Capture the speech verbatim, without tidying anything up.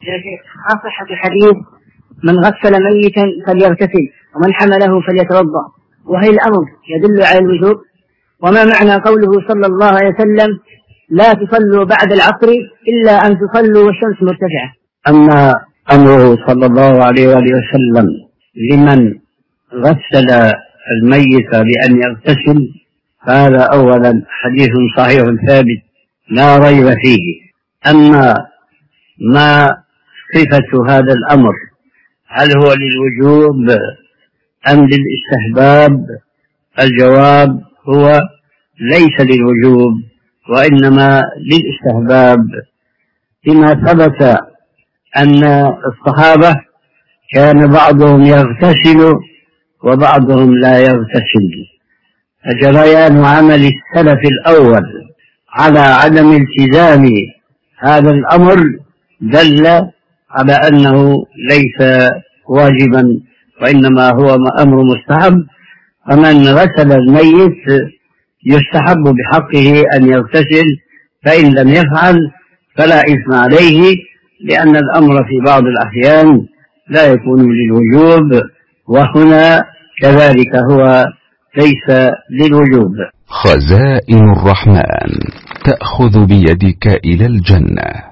يا شيخ، ما صحة حديث من غسل ميتا فليغتسل ومن حمله فليتوضأ، وهل الأمر يدل على الوجوب؟ وما معنى قوله صلى الله عليه وسلم لا تصلوا بعد العصر إلا أن تصلوا والشمس مرتفعة؟ أما أمره صلى الله عليه وسلم لمن غسل الميت بأن يغتسل هذا أولا حديث صحيح ثابت لا ريب فيه. أما ما صفة هذا الأمر، هل هو للوجوب أم للاستحباب؟ الجواب هو ليس للوجوب وإنما للاستحباب، لما ثبت أن الصحابة كان بعضهم يغتسل وبعضهم لا يغتسل، فجريان عمل السلف الأول على عدم التزام هذا الأمر دل على أنه ليس واجبا وإنما هو أمر مستحب. فمن غسل الميت يستحب بحقه أن يغتسل، فإن لم يفعل فلا إثم عليه، لأن الأمر في بعض الأحيان لا يكون للوجوب، وهنا كذلك هو ليس للوجوب. خزائن الرحمن تأخذ بيدك إلى الجنة.